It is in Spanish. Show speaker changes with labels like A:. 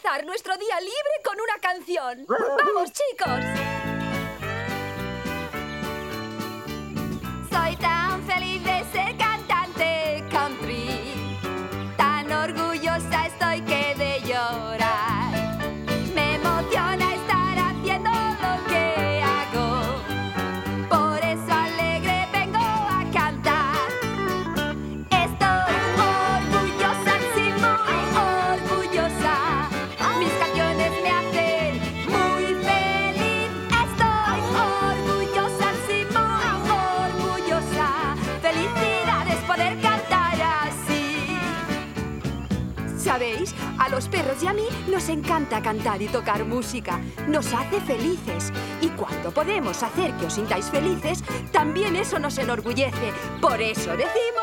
A: empezar nuestro día libre con una canción. ¡Vamos, chicos! Soy tan feliz de ser cantante country. Tan orgullosa estoy que de llorar. Me emociona estar haciendo lo que hago. Por eso alegre vengo a cantar. Estoy orgullosa, sí, muy orgullosa. Mis canciones me hacen muy feliz. Estoy orgullosa, sí, muy orgullosa. Felicidad es poder cantar así. ¿Sabéis? A los perros y a mí nos encanta cantar y tocar música. Nos hace felices. Y cuando podemos hacer que os sintáis felices, también eso nos enorgullece. Por eso decimos...